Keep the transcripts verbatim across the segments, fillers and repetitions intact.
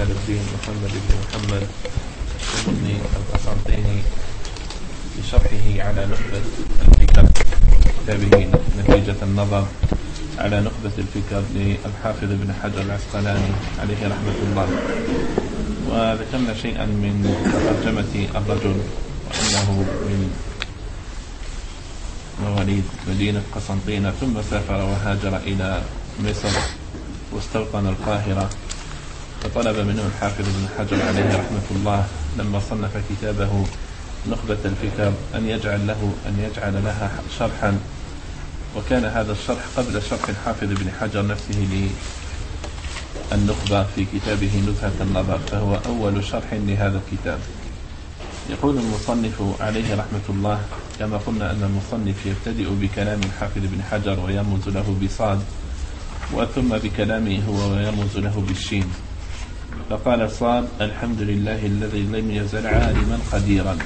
جمال الدين محمد بن محمد بن القسنطيني بشرحه على نخبة الفكر، كتابه نتيجة النظر على نخبة الفكر للحافظ ابن حجر العسقلاني عليه رحمة الله. وذكرنا شيئا من ترجمة الرجل، وأنه من مواليد مدينة قسنطينة، ثم سافر وهاجر إلى مصر واستوطن القاهرة، فطلب منه الحافظ ابن حجر عليه رحمة الله لما صنف كتابه نخبة الفكر أن يجعل له أن يجعل لها شرحا، وكان هذا الشرح قبل شرح الحافظ ابن حجر نفسه للنخبة في كتابه نزهة النظر، فهو أول شرح لهذا الكتاب. يقول المصنف عليه رحمة الله: كما قلنا أن المصنف يبتدئ بكلام الحافظ ابن حجر ويرمز له بصاد، وثم بكلامه هو ويرمز له بالشين. فقال صاد: الحمد لله الذي لم يزل عالما قديرا.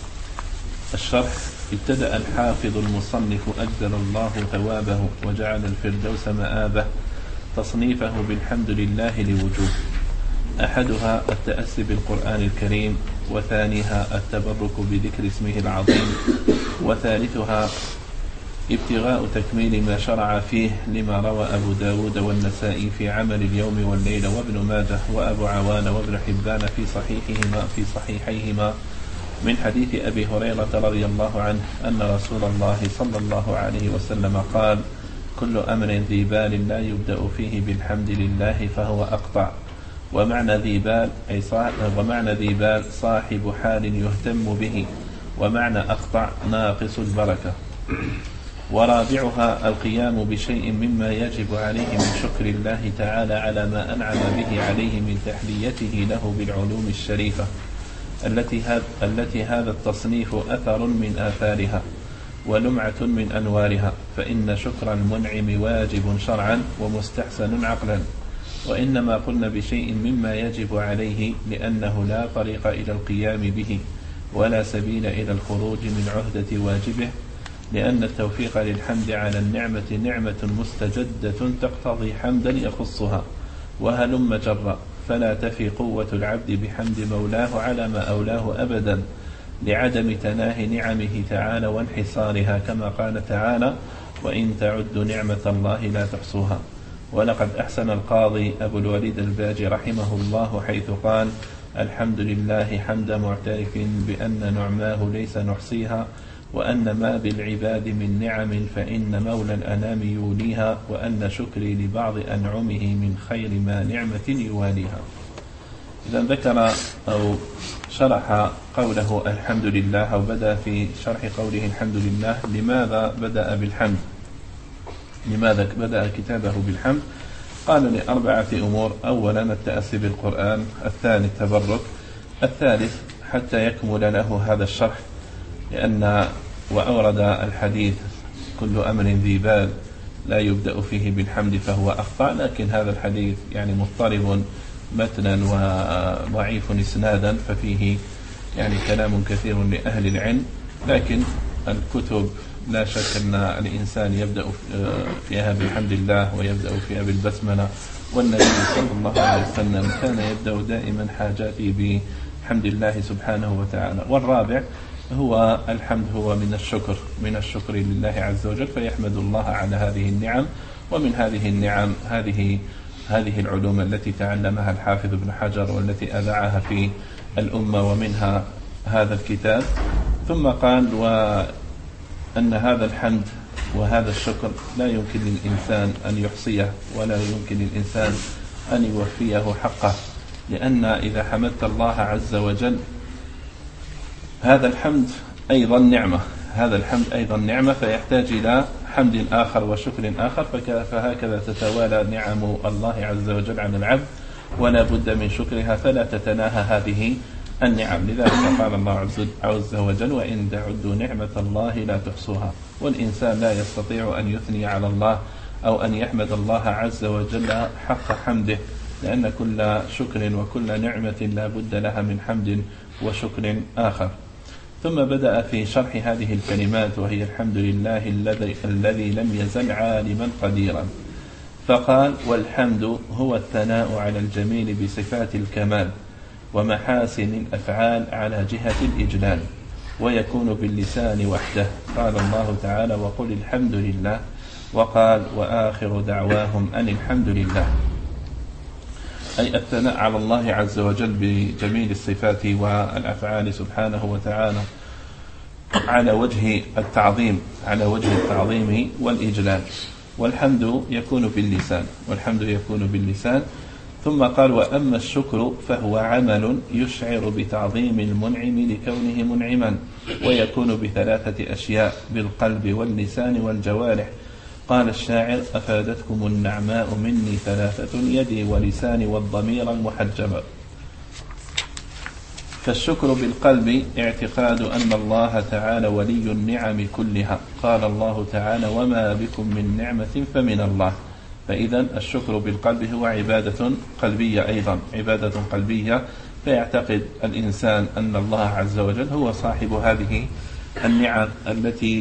الشرح: ابتدأ الحافظ المصنف أجزل الله ثوابه وجعل الفردوس مآبه تصنيفه بالحمد لله لوجوه: أحدها التأسي بالقرآن الكريم، وثانيها التبرك بذكر اسمه العظيم، وثالثها ابتغاء تكميل ما شرع فيه لما روى أبو داود والنسائي في عمل اليوم والليلة وابن ماجه وأبو عوان وابن حبان في صحيحهما في صحيحيهما من حديث أبي هريرة رضي الله عنه أن رسول الله صلى الله عليه وسلم قال: كل أمر ذي بال لا يبدأ فيه بالحمد لله فهو أقطع. ومعنى ذي بال أي صاحب ومعنى ذي بال صاحب حال يهتم به، ومعنى أقطع ناقص البركة. ورابعها القيام بشيء مما يجب عليه من شكر الله تعالى على ما أنعم به عليه من تحليته له بالعلوم الشريفة التي هذا, التي هذا التصنيف أثر من آثارها ولمعة من أنوارها، فإن شكر المنعم واجب شرعا ومستحسن عقلا. وإنما قلنا بشيء مما يجب عليه لأنه لا طريق إلى القيام به ولا سبيل إلى الخروج من عهدة واجبه، لأن التوفيق للحمد على النعمة نعمة مستجدة تقتضي حمدا يخصها، وهلم جرا، فلا تفي قوة العبد بحمد مولاه على ما أولاه أبدا، لعدم تناهي نعمه تعالى وانحصارها، كما قال تعالى: وإن تعدوا نعمة الله لا تحصوها. ولقد أحسن القاضي أبو الوليد الباجي رحمه الله حيث قال: الحمد لله حمد معترف بأن نعماه ليس نحصيها، وأن ما بالعباد من نعم فإن مولى الأنام يوليها، وأن شكري لبعض أنعمه من خير ما نعمة يواليها. إذا ذكر أو شرح قوله الحمد لله، أو بدأ في شرح قوله الحمد لله. لماذا بدأ بالحمد؟ لماذا بدأ كتابه بالحمد؟ قال لأربعة أمور: أولا التأسي بالقرآن، الثاني التبرك، الثالث حتى يكمل له هذا الشرح، لأن وأورد الحديث: كل أمر ذي بال لا يبدأ فيه بالحمد فهو أخطأ، لكن هذا الحديث يعني مضطرب متنا وضعيف إسنادا، ففيه يعني كلام كثير لأهل العلم، لكن الكتب لا شك أن الإنسان يبدأ فيها بالحمد لله ويبدأ فيها بالبسملة، والنبي صلى الله عليه وسلم كان يبدأ دائما حاجاته بحمد الله سبحانه وتعالى. والرابع هو الحمد هو من الشكر من الشكر لله عز وجل، فيحمد الله على هذه النعم. ومن هذه النعم هذه هذه العلوم التي تعلمها الحافظ ابن حجر والتي أذاعها في الأمة، ومنها هذا الكتاب. ثم قال: وأن هذا الحمد وهذا الشكر لا يمكن للإنسان أن يحصيه، ولا يمكن للإنسان أن يوفيه حقه، لأن إذا حمدت الله عز وجل هذا الحمد أيضا نعمة هذا الحمد أيضا نعمة فيحتاج إلى حمد آخر وشكر آخر، فهكذا تتوالى نعم الله عز وجل على العبد، ولا بد من شكرها، فلا تتناهى هذه النعم. لذلك قال الله عز وجل: وإن تعدوا نعمة الله لا تحصوها. والإنسان لا يستطيع أن يثني على الله أو أن يحمد الله عز وجل حق حمده، لأن كل شكر وكل نعمة لا بد لها من حمد وشكر آخر. ثم بدأ في شرح هذه الكلمات، وهي الحمد لله الذي الذي لم يزل عالما قديرا. فقال: والحمد هو الثناء على الجميل بصفات الكمال ومحاسن الأفعال على جهة الإجلال، ويكون باللسان وحده. قال الله تعالى: وقل الحمد لله. وقال: وآخر دعواهم أن الحمد لله، أي الثناء على الله عز وجل بجميل الصفات والأفعال سبحانه وتعالى على وجه التعظيم على وجه التعظيم والإجلال. والحمد يكون باللسان والحمد يكون باللسان ثم قال: وأما الشكر فهو عمل يشعر بتعظيم المنعم لكونه منعما، ويكون بثلاثة أشياء: بالقلب واللسان والجوارح. قال الشاعر: أفادتكم النعماء مني ثلاثة: يدي ولساني والضمير المحجب. فالشكر بالقلب اعتقاد أن الله تعالى ولي النعم كلها. قال الله تعالى: وما بكم من نعمة فمن الله. فإذا الشكر بالقلب هو عبادة قلبية، أيضا عبادة قلبية، فيعتقد الإنسان أن الله عز وجل هو صاحب هذه النعم التي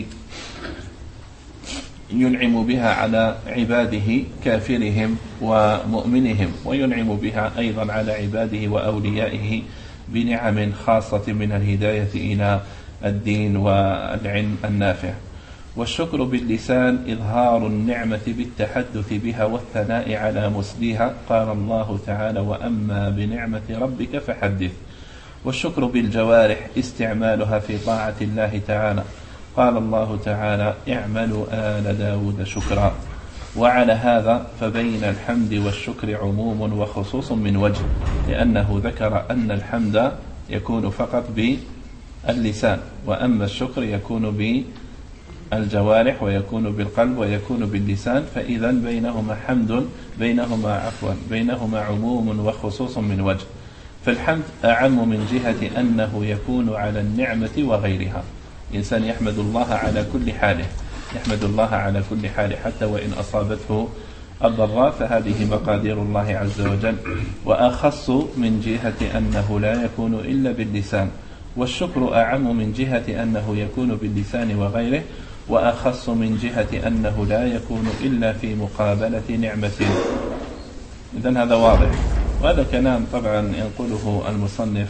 ينعم بها على عباده كافرهم ومؤمنهم، وينعم بها أيضا على عباده وأوليائه بنعم خاصة من الهداية إلى الدين والعلم النافع. والشكر باللسان إظهار النعمة بالتحدث بها والثناء على مسديها. قال الله تعالى: وأما بنعمة ربك فحدث. والشكر بالجوارح استعمالها في طاعة الله تعالى. قال الله تعالى: اعملوا آل داود شكرا. وعلى هذا فبين الحمد والشكر عموم وخصوص من وجه، لأنه ذكر أن الحمد يكون فقط باللسان، وأما الشكر يكون بالجوارح ويكون بالقلب ويكون باللسان، فإذا بينهما حمد بينهما عفوا بينهما عموم وخصوص من وجه. فالحمد أعم من جهة أنه يكون على النعمة وغيرها. إنسان يحمد الله على كل حاله يحمد الله على كل حال حتى وإن أصابته الضراء، فهذه مقادير الله عز وجل. وأخص من جهة أنه لا يكون إلا باللسان. والشكر أعم من جهة أنه يكون باللسان وغيره، وأخص من جهة أنه لا يكون إلا في مقابلة نعمة. إذن هذا واضح، وهذا كلام طبعا ينقله المصنف،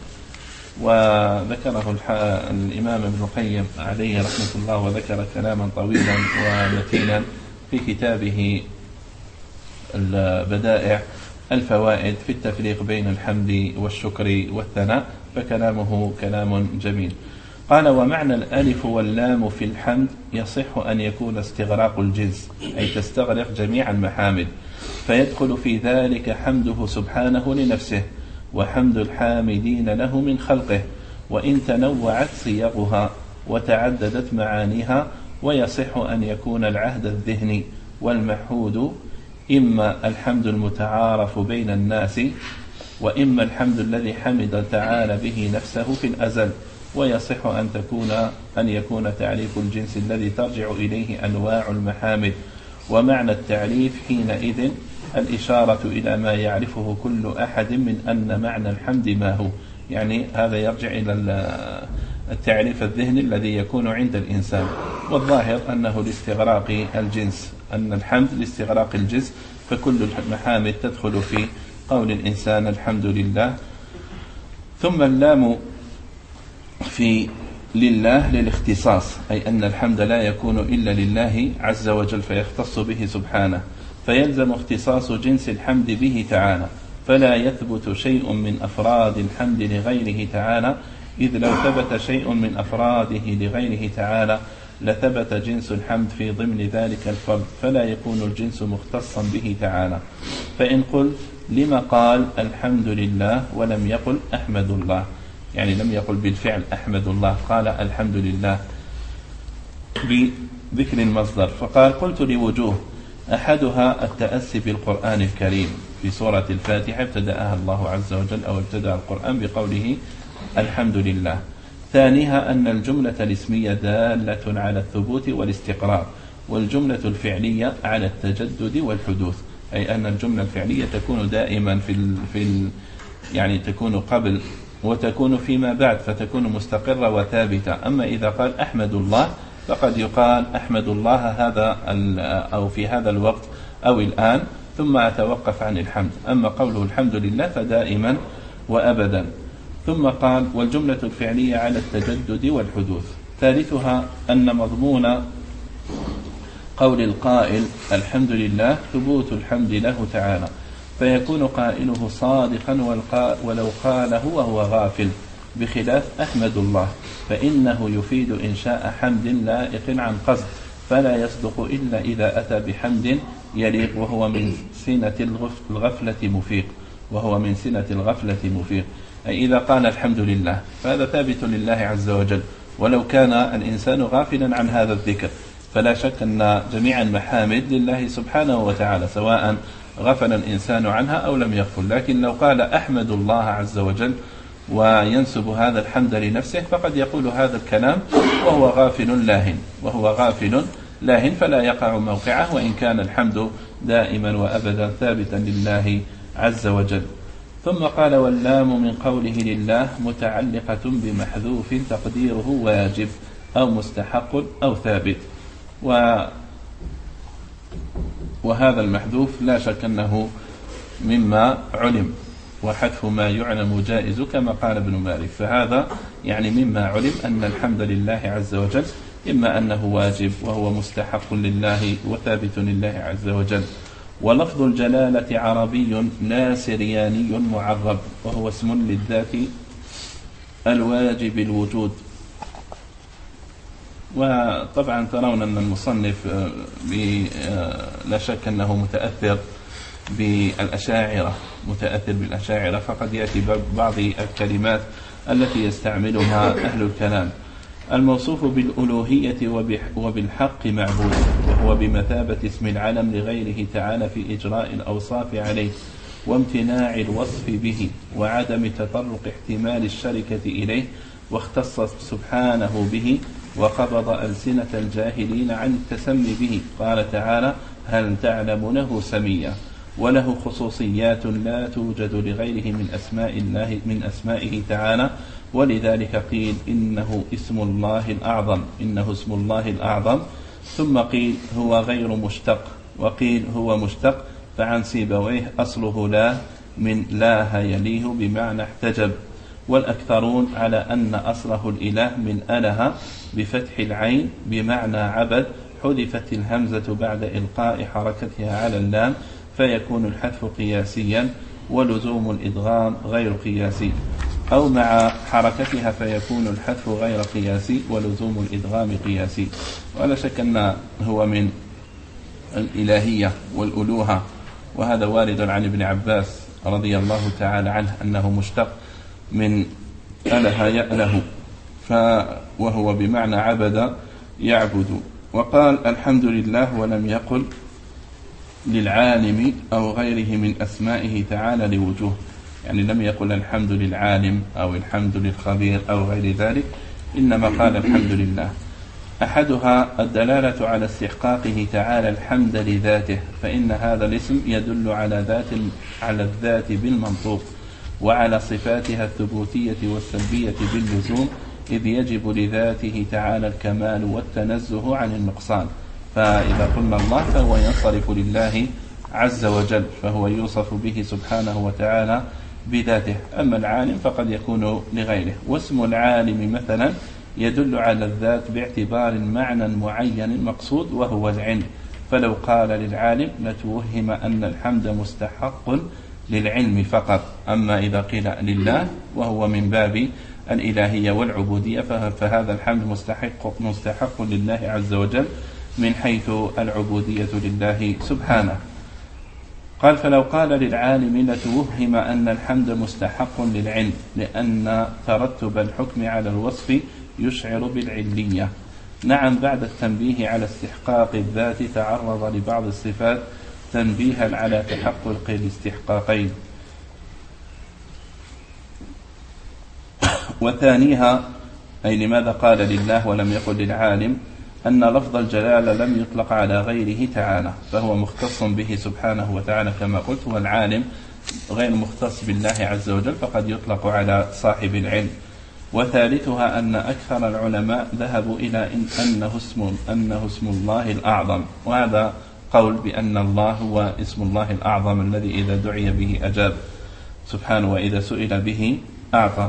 وذكره الإمام ابن القيم عليه رحمة الله، وذكر كلاما طويلا ومتينا في كتابه البدائع الفوائد في التفريق بين الحمد والشكر والثناء، فكلامه كلام جميل. قال: ومعنى الألف واللام في الحمد يصح أن يكون استغراق الجنس، أي تستغرق جميع المحامد، فيدخل في ذلك حمده سبحانه لنفسه وحمد الحامدين له من خلقه، وإن تنوعت صيغها وتعددت معانيها. ويصح أن يكون العهد الذهني والمحمود إما الحمد المتعارف بين الناس، وإما الحمد الذي حمد تعالى به نفسه في الأزل. ويصح أن تكون أن يكون تعريف الجنس الذي ترجع إليه أنواع المحامد. ومعنى التعريف حينئذ الإشارة إلى ما يعرفه كل أحد من أن معنى الحمد ما هو، يعني هذا يرجع إلى التعريف الذهني الذي يكون عند الإنسان. والظاهر أنه لاستغراق الجنس، أن الحمد لاستغراق الجنس، فكل المحامد تدخل في قول الإنسان الحمد لله. ثم اللام في لله للاختصاص، أي أن الحمد لا يكون إلا لله عز وجل فيختص به سبحانه، فيلزم اختصاص جنس الحمد به تعالى، فلا يثبت شيء من أفراد الحمد لغيره تعالى، إذ لو ثبت شيء من أفراده لغيره تعالى لثبت جنس الحمد في ضمن ذلك الفرد، فلا يكون الجنس مختصا به تعالى. فإن قلت: لما قال الحمد لله ولم يقل أحمد الله؟ يعني لم يقل بالفعل أحمد الله، قال الحمد لله بذكر المصدر. فقال: قلت لوجوه، أحدها التأسي بالقرآن الكريم. في سورة الفاتحة ابتدأها الله عز وجل أو ابتدأ القرآن بقوله الحمد لله. ثانيها أن الجملة الاسمية دالة على الثبوت والاستقرار، والجملة الفعلية على التجدد والحدوث، أي أن الجملة الفعلية تكون دائما في ال في ال يعني تكون قبل وتكون فيما بعد، فتكون مستقرة وثابتة. أما إذا قال أحمد الله فقد يقال أحمد الله هذا أو في هذا الوقت أو الآن ثم أتوقف عن الحمد. أما قوله الحمد لله فدائما وأبدا. ثم قال والجملة الفعلية على التجدد والحدوث. ثالثها أن مضمون قول القائل الحمد لله ثبوت الحمد له تعالى، فيكون قائله صادقا ولو قاله وهو غافل، بخلاف أحمد الله فإنه يفيد إنشاء حمد لائق عن قصد، فلا يصدق إلا إذا أتى بحمد يليق وهو من سنة الغفلة مفيق وهو من سنة الغفلة مفيق أي إذا قال الحمد لله فهذا ثابت لله عز وجل، ولو كان الإنسان غافلا عن هذا الذكر فلا شك أن جميع المحامد لله سبحانه وتعالى سواء غفل الإنسان عنها أو لم يغفل. لكن لو قال أحمد الله عز وجل وينسب هذا الحمد لنفسه فقد يقول هذا الكلام وهو غافل لاهن وهو غافل لاهن فلا يقع موقعه، وإن كان الحمد دائما وأبدا ثابتا لله عز وجل. ثم قال واللام من قوله لله متعلقة بمحذوف تقديره واجب أو مستحق أو ثابت، و وهذا المحذوف لا شك أنه مما علم، وحذف ما يعلم جائز كما قال ابن مالك، فهذا يعني مما علم أن الحمد لله عز وجل إما أنه واجب وهو مستحق لله وثابت لله عز وجل. ولفظ الجلالة عربي لا سرياني معرب، وهو اسم للذات الواجب الوجود. وطبعا ترون أن المصنف لا شك أنه متأثر بالأشاعرة متأثر بالأشاعرة فقد يأتي بعض الكلمات التي يستعملها أهل الكلام. الموصوف بالألوهية وبالحق معبود، وهو بمثابة اسم العلم لغيره تعالى في إجراء الأوصاف عليه وامتناع الوصف به وعدم تطرق احتمال الشركة إليه، واختص سبحانه به وقبض ألسنة الجاهلين عن التسمي به. قال تعالى هل تعلم له سميا، وله خصوصيات لا توجد لغيره من أسماء الله من أسمائه تعالى، ولذلك قيل إنه اسم الله الأعظم إنه اسم الله الأعظم. ثم قيل هو غير مشتق، وقيل هو مشتق، فعن سيبويه أصله لا من لاه يليه بمعنى احتجب، والأكثرون على أن أصله الإله من أله بفتح العين بمعنى عبد، حذفت الهمزة بعد إلقاء حركتها على اللام فيكون الحذف قياسيا، ولزوم الإدغام غير قياسي، أو مع حركتها فيكون الحذف غير قياسي ولزوم الإدغام قياسي. ولا شك أن هو من الإلهية والألوهة، وهذا وارد عن ابن عباس رضي الله تعالى عنه أنه مشتق من أله يأله، وهو بمعنى عبد يعبد. وقال الحمد لله ولم يقل للعالم أو غيره من أسمائه تعالى لوجوه، يعني لم يقل الحمد للعالم أو الحمد للخبير أو غير ذلك، إنما قال الحمد لله. أحدها الدلالة على استحقاقه تعالى الحمد لذاته، فإن هذا الاسم يدل على ذات على الذات بالمنطوق، وعلى صفاتها الثبوتية والسلبية باللزوم، إذ يجب لذاته تعالى الكمال والتنزه عن النقصان. فإذا قلنا الله فهو ينصرف لله عز وجل، فهو يوصف به سبحانه وتعالى بذاته. أما العالم فقد يكون لغيره. واسم العالم مثلا يدل على الذات باعتبار معنى معين مقصود وهو العلم، فلو قال للعالم لتوهم أن الحمد مستحق للعلم فقط. أما إذا قيل لله وهو من باب الإلهية والعبودية فهذا الحمد مستحق, مستحق لله عز وجل من حيث العبودية لله سبحانه. قال فلو قال للعالم لتوهم أن الحمد مستحق للعلم، لأن ترتب الحكم على الوصف يشعر بالعلية. نعم، بعد التنبيه على استحقاق الذات تعرض لبعض الصفات تنبيها على تحقق الاستحقاقين. وثانيها أي لماذا قال لله ولم يقل للعالم، أن لفظ الجلالة لم يطلق على غيره تعالى، فهو مختص به سبحانه وتعالى كما قلت، والعالم غير مختص بالله عز وجل فقد يطلق على صاحب العلم. وثالثها أن أكثر العلماء ذهبوا إلى إن أنه اسم, أنه اسم الله الأعظم، وهذا قول بأن الله هو اسم الله الأعظم الذي إذا دعي به أجاب سبحانه وإذا سئل به أعطى.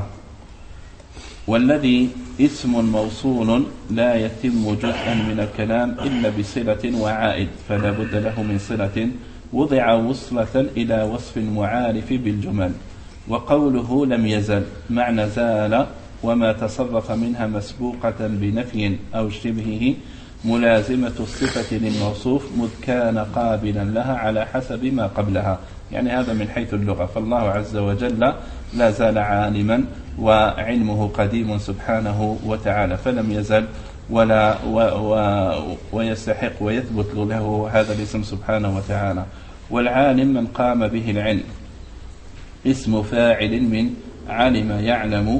والذي اسم موصول لا يتم جزءا من الكلام إلا بصلة وعائد، فلا بد له من صلة وضع وصلة إلى وصف معارف بالجمل. وقوله لم يزل معنى زال وما تصرف منها مسبوقة بنفي أو شبهه ملازمة الصفة للموصوف مذ كان قابلا لها على حسب ما قبلها. يعني هذا من حيث اللغة، فالله عز وجل لا زال عالما وعلمه قديم سبحانه وتعالى، فلم يزل ولا و و ويستحق ويثبت له هذا الاسم سبحانه وتعالى. والعالم من قام به العلم، اسم فاعل من علم يعلم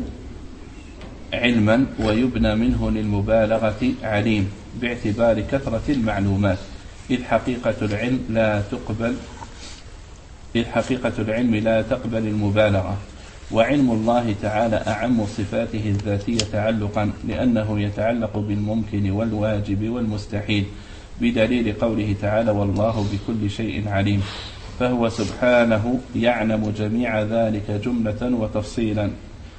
علما، ويبنى منه للمبالغة عليم باعتبار كثرة المعلومات، إذ حقيقة العلم لا تقبل إذ حقيقة العلم لا تقبل المبالغة. وعلم الله تعالى أعم صفاته الذاتية تعلقا، لأنه يتعلق بالممكن والواجب والمستحيل، بدليل قوله تعالى والله بكل شيء عليم. فهو سبحانه يعلم جميع ذلك جملة وتفصيلا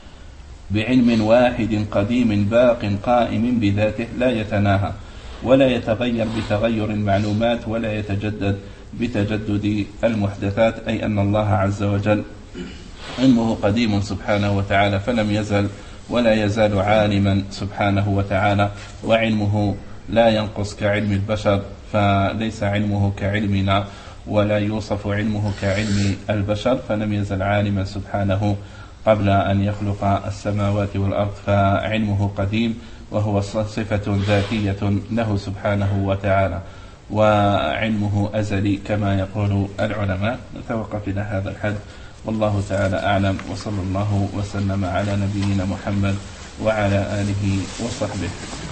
بعلم واحد قديم باق قائم بذاته لا يتناهى ولا يتغير بتغير المعلومات ولا يتجدد بتجدد المحدثات، أي أن الله عز وجل علمه قديم سبحانه وتعالى، فلم يزل ولا يزال عالما سبحانه وتعالى. وعلمه لا ينقص كعلم البشر، فليس علمه كعلمنا ولا يوصف علمه كعلم البشر، فلم يزل عالما سبحانه قبل أن يخلق السماوات والأرض، فعلمه قديم وهو صفة ذاتية له سبحانه وتعالى، وعلمه أزلي كما يقول العلماء. نتوقف إلى هذا الحد، والله تعالى أعلم، وصلى الله وسلم على نبينا محمد وعلى آله وصحبه.